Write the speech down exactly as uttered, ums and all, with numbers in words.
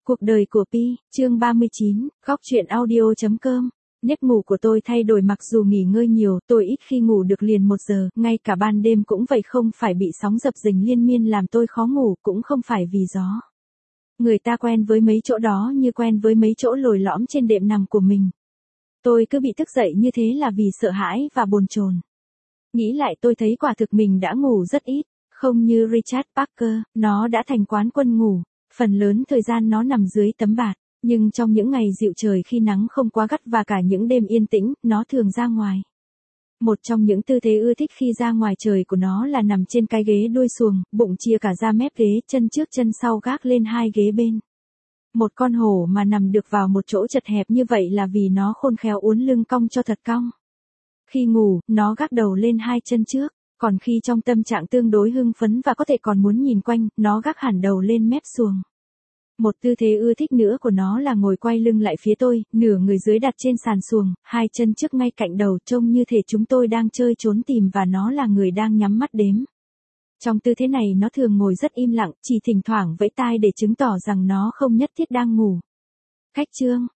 Cuộc đời của Pi, chương ba mươi chín, góc truyện audio.com. Nếp ngủ của tôi thay đổi, mặc dù nghỉ ngơi nhiều, tôi ít khi ngủ được liền một giờ, ngay cả ban đêm cũng vậy, không phải bị sóng dập dình liên miên làm tôi khó ngủ, cũng không phải vì gió. Người ta quen với mấy chỗ đó như quen với mấy chỗ lồi lõm trên đệm nằm của mình. Tôi cứ bị thức dậy như thế là vì sợ hãi và bồn chồn. Nghĩ lại tôi thấy quả thực mình đã ngủ rất ít, không như Richard Parker, nó đã thành quán quân ngủ. Phần lớn thời gian nó nằm dưới tấm bạt, nhưng trong những ngày dịu trời khi nắng không quá gắt và cả những đêm yên tĩnh, nó thường ra ngoài. Một trong những tư thế ưa thích khi ra ngoài trời của nó là nằm trên cái ghế đuôi xuồng, bụng chia cả ra mép ghế, chân trước chân sau gác lên hai ghế bên. Một con hổ mà nằm được vào một chỗ chật hẹp như vậy là vì nó khôn khéo uốn lưng cong cho thật cong. Khi ngủ, nó gác đầu lên hai chân trước. Còn khi trong tâm trạng tương đối hưng phấn và có thể còn muốn nhìn quanh, nó gác hẳn đầu lên mép xuồng. Một tư thế ưa thích nữa của nó là ngồi quay lưng lại phía tôi, nửa người dưới đặt trên sàn xuồng, hai chân trước ngay cạnh đầu, trông như thể chúng tôi đang chơi trốn tìm và nó là người đang nhắm mắt đếm. Trong tư thế này nó thường ngồi rất im lặng, chỉ thỉnh thoảng vẫy tai để chứng tỏ rằng nó không nhất thiết đang ngủ. Cách chương,